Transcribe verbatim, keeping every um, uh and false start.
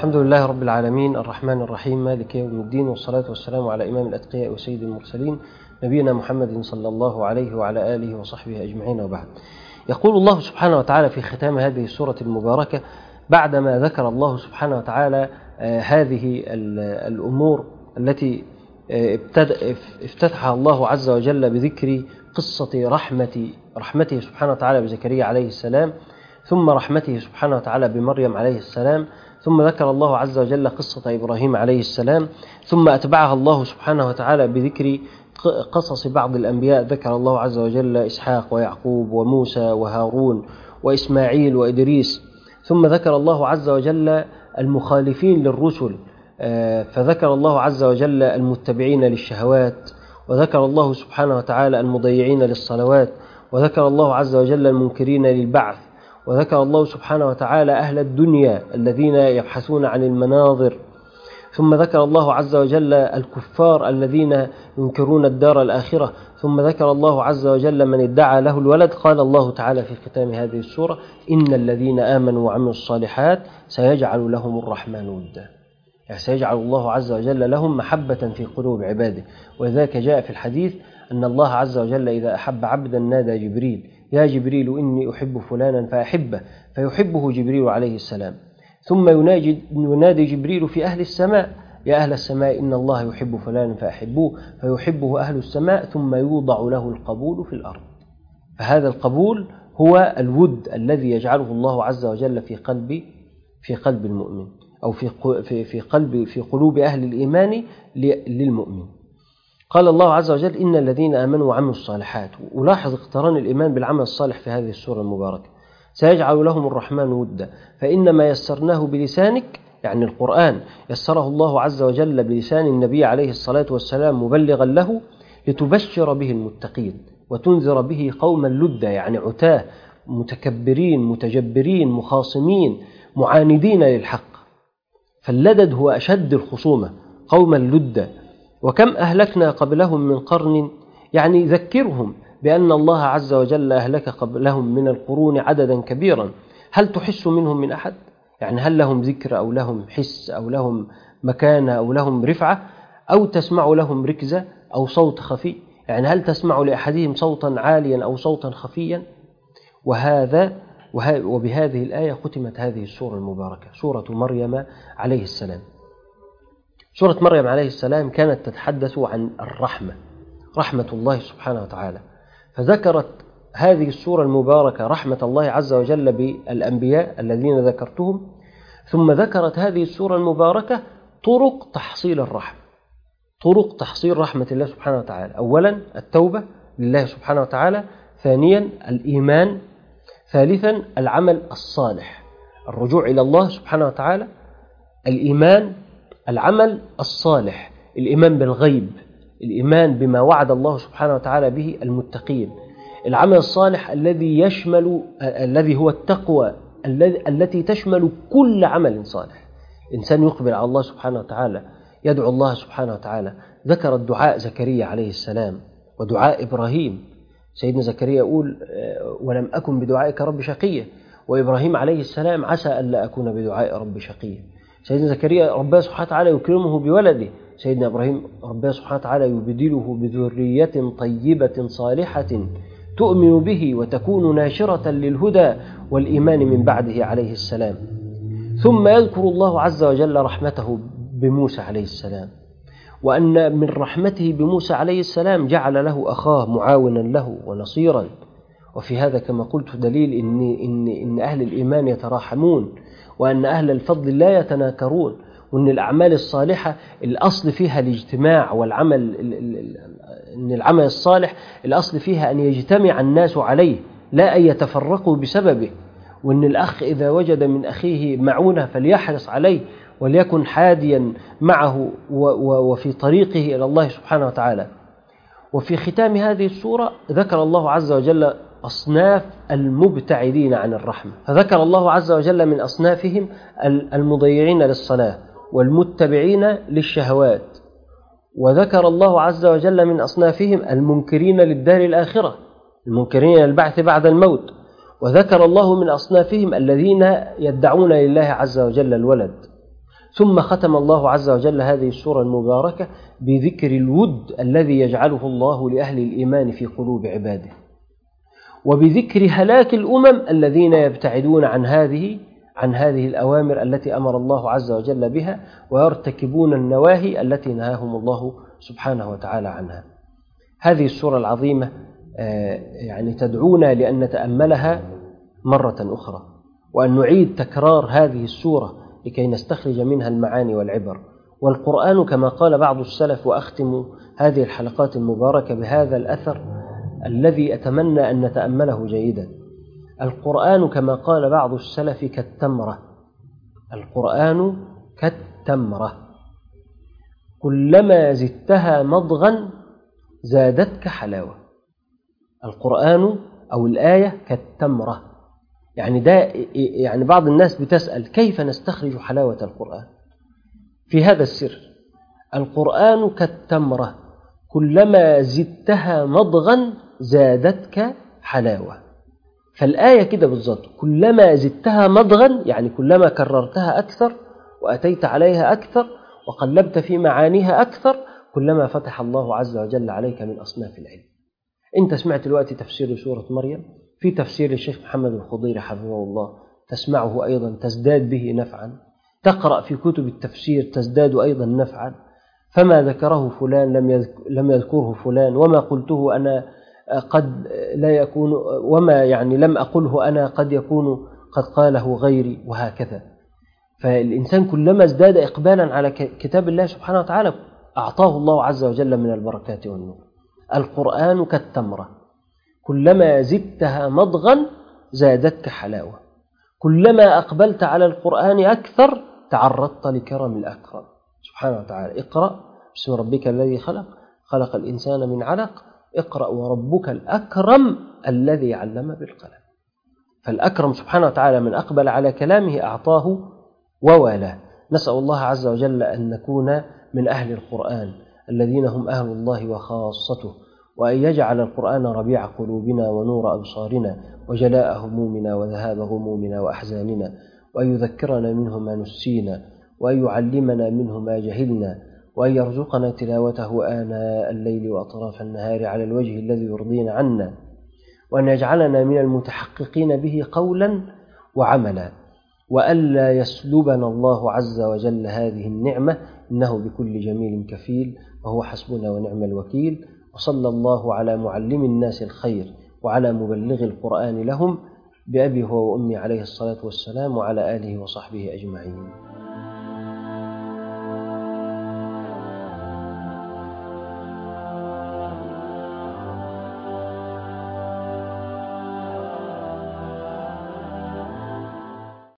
الحمد لله رب العالمين الرحمن الرحيم مالك يوم الدين، والصلاة والسلام على إمام الأتقياء وسيد المرسلين نبينا محمد صلى الله عليه وعلى آله وصحبه أجمعين، وبعد. يقول الله سبحانه وتعالى في ختام هذه السورة المباركة بعدما ذكر الله سبحانه وتعالى هذه الأمور التي افتتحها الله عز وجل بذكر قصة رحمة رحمته سبحانه وتعالى بزكريا عليه السلام، ثم رحمته سبحانه وتعالى بمريم عليه السلام، ثم ذكر الله عز وجل قصة إبراهيم عليه السلام، ثم أتبعها الله سبحانه وتعالى بذكر قصص بعض الأنبياء. ذكر الله عز وجل إسحاق ويعقوب وموسى وهارون وإسماعيل وإدريس، ثم ذكر الله عز وجل المخالفين للرسل، فذكر الله عز وجل المتبعين للشهوات، وذكر الله سبحانه وتعالى المضيعين للصلوات، وذكر الله عز وجل المنكرين للبعث، وذكر الله سبحانه وتعالى أهل الدنيا الذين يبحثون عن المناظر، ثم ذكر الله عز وجل الكفار الذين ينكرون الدار الآخرة، ثم ذكر الله عز وجل من ادعى له الولد. قال الله تعالى في ختام هذه السورة: إن الذين آمنوا وعملوا الصالحات سيجعل لهم الرحمن ودا، يعني سيجعل الله عز وجل لهم محبة في قلوب عباده. ولذلك جاء في الحديث أن الله عز وجل إذا أحب عبدا نادى جبريل: يا جبريل إني أحب فلانا فأحبه، فيحبه جبريل عليه السلام. ثم ينادي جبريل في أهل السماء: يا أهل السماء إن الله يحب فلانا فأحبوه، فيحبه أهل السماء، ثم يوضع له القبول في الأرض. فهذا القبول هو الود الذي يجعله الله عز وجل في قلب في قلب المؤمن، أو في في في قلب في قلوب أهل الإيمان للمؤمن. قال الله عز وجل: إن الذين آمنوا وعملوا الصالحات. ولاحظ اقتران الإيمان بالعمل الصالح في هذه السورة المباركة. سيجعل لهم الرحمن ودا، فإنما يسرناه بلسانك، يعني القرآن يسره الله عز وجل بلسان النبي عليه الصلاة والسلام مبلغا له، لتبشر به المتقين وتنذر به قوما لدا، يعني عتاه متكبرين متجبرين مخاصمين معاندين للحق. فاللدد هو أشد الخصومة، قوما لدا. وكم أهلكنا قبلهم من قرن، يعني ذكرهم بأن الله عز وجل أهلك قبلهم من القرون عددا كبيرا. هل تحس منهم من أحد؟ يعني هل لهم ذكر أو لهم حس أو لهم مكانة أو لهم رفعة، أو تسمع لهم ركزة أو صوت خفي؟ يعني هل تسمع لأحدهم صوتا عاليا أو صوتا خفيا؟ وهذا وبهذه الآية ختمت هذه السورة المباركة، سورة مريم عليه السلام. سورة مريم عليه السلام كانت تتحدث عن الرحمة، رحمة الله سبحانه وتعالى. فذكرت هذه السورة المباركة رحمة الله عز وجل بالأنبياء الذين ذكرتهم، ثم ذكرت هذه السورة المباركة طرق تحصيل الرحمة، طرق تحصيل رحمة الله سبحانه وتعالى. أولا التوبة لله سبحانه وتعالى، ثانيا الإيمان، ثالثا العمل الصالح، الرجوع إلى الله سبحانه وتعالى، الإيمان، العمل الصالح، الإيمان بالغيب، الإيمان بما وعد الله سبحانه وتعالى به المتقين، العمل الصالح الذي يشمل الذي هو التقوى التي تشمل كل عمل صالح. إنسان يقبل على الله سبحانه وتعالى، يدعو الله سبحانه وتعالى. ذكر الدعاء زكريا عليه السلام ودعاء إبراهيم. سيدنا زكريا يقول: ولم أكن بدعائك رب شقيا. وإبراهيم عليه السلام: عسى ألا أكون بدعاء رب شقيا. سيدنا زكريا ربنا سبحانه وتعالى يكرمه بولده. سيدنا إبراهيم ربنا سبحانه وتعالى يبدله بذرية طيبة صالحة تؤمن به وتكون ناشرة للهدى والإيمان من بعده عليه السلام. ثم يذكر الله عز وجل رحمته بموسى عليه السلام، وأن من رحمته بموسى عليه السلام جعل له أخاه معاونا له ونصيرا. وفي هذا كما قلت دليل إن, إن, إن أهل الإيمان يتراحمون، وأن أهل الفضل لا يتناكرون، وأن الأعمال الصالحة الأصل فيها الاجتماع، والعمل إن العمل الصالح الأصل فيها أن يجتمع الناس عليه لا أن يتفرقوا بسببه. وأن الأخ إذا وجد من أخيه معونة فليحرص عليه وليكن حاديا معه وفي طريقه إلى الله سبحانه وتعالى. وفي ختام هذه السورة ذكر الله عز وجل أصناف المبتعدين عن الرحمة، فذكر الله عز وجل من أصنافهم المضيعين للصلاة والمتبعين للشهوات، وذكر الله عز وجل من أصنافهم المنكرين للدار الآخرة، المنكرين للبعث بعد الموت، وذكر الله من أصنافهم الذين يدعون لله عز وجل الولد. ثم ختم الله عز وجل هذه السورة المباركة بذكر الود الذي يجعله الله لأهل الإيمان في قلوب عباده، وبذكر هلاك الأمم الذين يبتعدون عن هذه عن هذه الأوامر التي أمر الله عز وجل بها، ويرتكبون النواهي التي نهاهم الله سبحانه وتعالى عنها. هذه السورة العظيمة يعني تدعونا لأن نتأملها مرة أخرى، وأن نعيد تكرار هذه السورة لكي نستخرج منها المعاني والعبر. والقرآن كما قال بعض السلف، وأختم هذه الحلقات المباركة بهذا الأثر الذي أتمنى أن نتأمله جيدا: القرآن كما قال بعض السلف كالتمرة، القرآن كالتمرة، كلما زدتها مضغا زادتك حلاوة. القرآن أو الآية كالتمرة، يعني ده يعني بعض الناس بتسأل كيف نستخرج حلاوة القرآن؟ في هذا السر: القرآن كالتمرة، كلما زدتها مضغا زادتك حلاوة. فالآية كده بالضبط، كلما زدتها مضغا يعني كلما كررتها أكثر وأتيت عليها أكثر وقلبت في معانيها أكثر، كلما فتح الله عز وجل عليك من أصناف العلم. أنت سمعت الوقت تفسير سورة مريم، في تفسير الشيخ محمد الخضيري حفظه الله تسمعه أيضا تزداد به نفعا، تقرأ في كتب التفسير تزداد أيضا نفعا. فما ذكره فلان لم يذكره فلان، وما قلته أنا قد لا يكون، وما يعني لم أقله أنا قد يكون قد قاله غيري، وهكذا. فالإنسان كلما ازداد إقبالا على كتاب الله سبحانه وتعالى أعطاه الله عز وجل من البركات والنور. القرآن كالتمرة، كلما زدتها مضغا زادتك حلاوة، كلما أقبلت على القرآن أكثر تعرضت لكرم الأكرم سبحانه وتعالى. اقرأ باسم ربك الذي خلق، خلق الإنسان من علق، اقرأ وربك الأكرم الذي علم بالقلم. فالأكرم سبحانه وتعالى من أقبل على كلامه أعطاه ووالاه. نسأل الله عز وجل أن نكون من أهل القرآن الذين هم أهل الله وخاصته، وأن يجعل القرآن ربيع قلوبنا ونور أبصارنا وجلاء همومنا وذهاب غمومنا وأحزاننا، وأن يذكرنا منه ما نسينا، وأن يعلمنا منه ما جهلنا، وأن يرزقنا تلاوته آناء الليل وأطراف النهار على الوجه الذي يرضينا عنا، وأن يجعلنا من المتحققين به قولا وعملا، وألا يسلبنا الله عز وجل هذه النعمة، إنه بكل جميل كفيل، وهو حسبنا ونعم الوكيل. وصلى الله على معلم الناس الخير وعلى مبلغ القرآن لهم، بأبي هو وأمي عليه الصلاة والسلام، وعلى آله وصحبه أجمعين.